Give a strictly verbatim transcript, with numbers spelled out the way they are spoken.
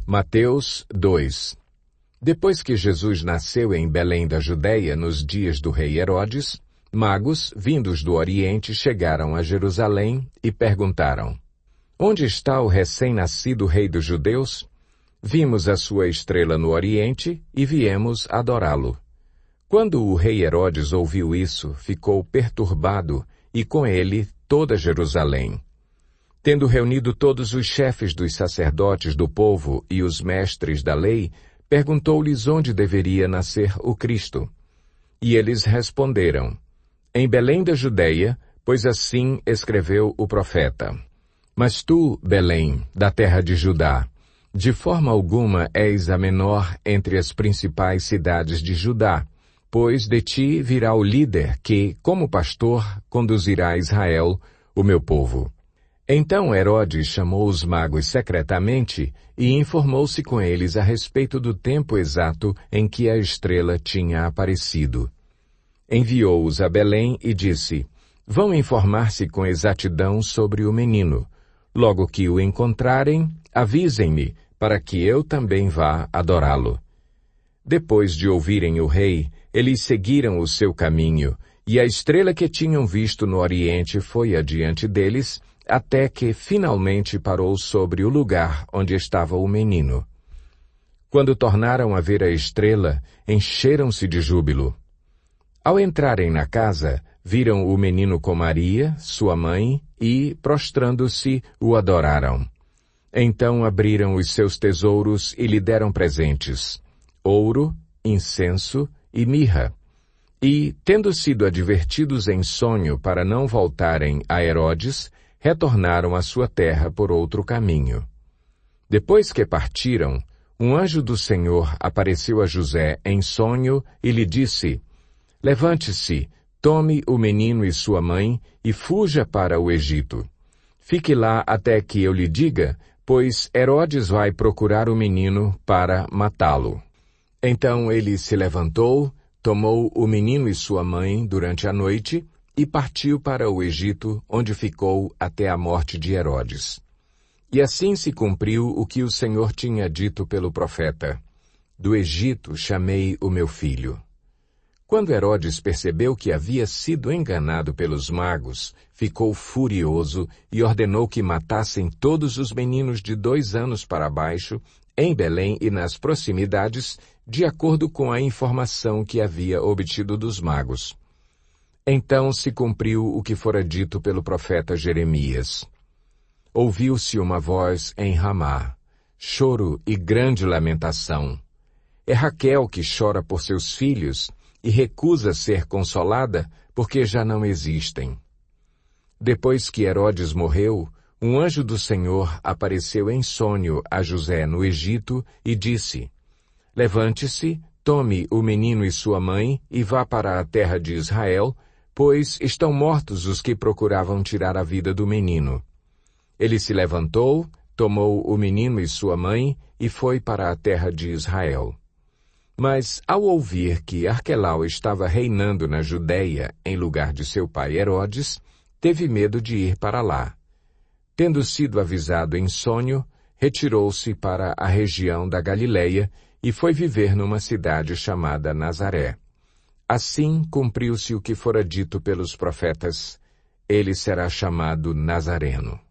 Mateus dois. Depois que Jesus nasceu em Belém da Judeia, nos dias do rei Herodes, magos, vindos do Oriente, chegaram a Jerusalém e perguntaram: Onde está o recém-nascido rei dos judeus? Vimos a sua estrela no Oriente e viemos adorá-lo. Quando o rei Herodes ouviu isso, ficou perturbado, e com ele toda Jerusalém. Tendo reunido todos os chefes dos sacerdotes do povo e os mestres da lei, perguntou-lhes onde deveria nascer o Cristo. E eles responderam: Em Belém da Judeia, pois assim escreveu o profeta. Mas tu, Belém, da terra de Judá, de forma alguma és a menor entre as principais cidades de Judá, pois de ti virá o líder que, como pastor, conduzirá a Israel, o meu povo. Então Herodes chamou os magos secretamente e informou-se com eles a respeito do tempo exato em que a estrela tinha aparecido. Enviou-os a Belém e disse: Vão informar-se com exatidão sobre o menino. Logo que o encontrarem, avisem-me, para que eu também vá adorá-lo. Depois de ouvirem o rei, eles seguiram o seu caminho, e a estrela que tinham visto no Oriente foi adiante deles, até que finalmente parou sobre o lugar onde estava o menino. Quando tornaram a ver a estrela, encheram-se de júbilo. Ao entrarem na casa, viram o menino com Maria, sua mãe, e, prostrando-se, o adoraram. Então abriram os seus tesouros e lhe deram presentes: ouro, incenso e mirra. E, tendo sido advertidos em sonho para não voltarem a Herodes, retornaram à sua terra por outro caminho. Depois que partiram, um anjo do Senhor apareceu a José em sonho e lhe disse: Levante-se, tome o menino e sua mãe e fuja para o Egito. Fique lá até que eu lhe diga, pois Herodes vai procurar o menino para matá-lo. Então ele se levantou, tomou o menino e sua mãe durante a noite e partiu para o Egito, onde ficou até a morte de Herodes. E assim se cumpriu o que o Senhor tinha dito pelo profeta: Do Egito chamei o meu filho. Quando Herodes percebeu que havia sido enganado pelos magos, ficou furioso e ordenou que matassem todos os meninos de dois anos para baixo, em Belém e nas proximidades, de acordo com a informação que havia obtido dos magos. Então se cumpriu o que fora dito pelo profeta Jeremias. Ouviu-se uma voz em Ramá, choro e grande lamentação. É Raquel que chora por seus filhos e recusa ser consolada porque já não existem. Depois que Herodes morreu, um anjo do Senhor apareceu em sonho a José no Egito e disse: Levante-se, tome o menino e sua mãe e vá para a terra de Israel, pois estão mortos os que procuravam tirar a vida do menino. Ele se levantou, tomou o menino e sua mãe e foi para a terra de Israel. Mas, ao ouvir que Arquelau estava reinando na Judeia em lugar de seu pai Herodes, teve medo de ir para lá. Tendo sido avisado em sonho, retirou-se para a região da Galileia e foi viver numa cidade chamada Nazaré. Assim cumpriu-se o que fora dito pelos profetas: ele será chamado Nazareno.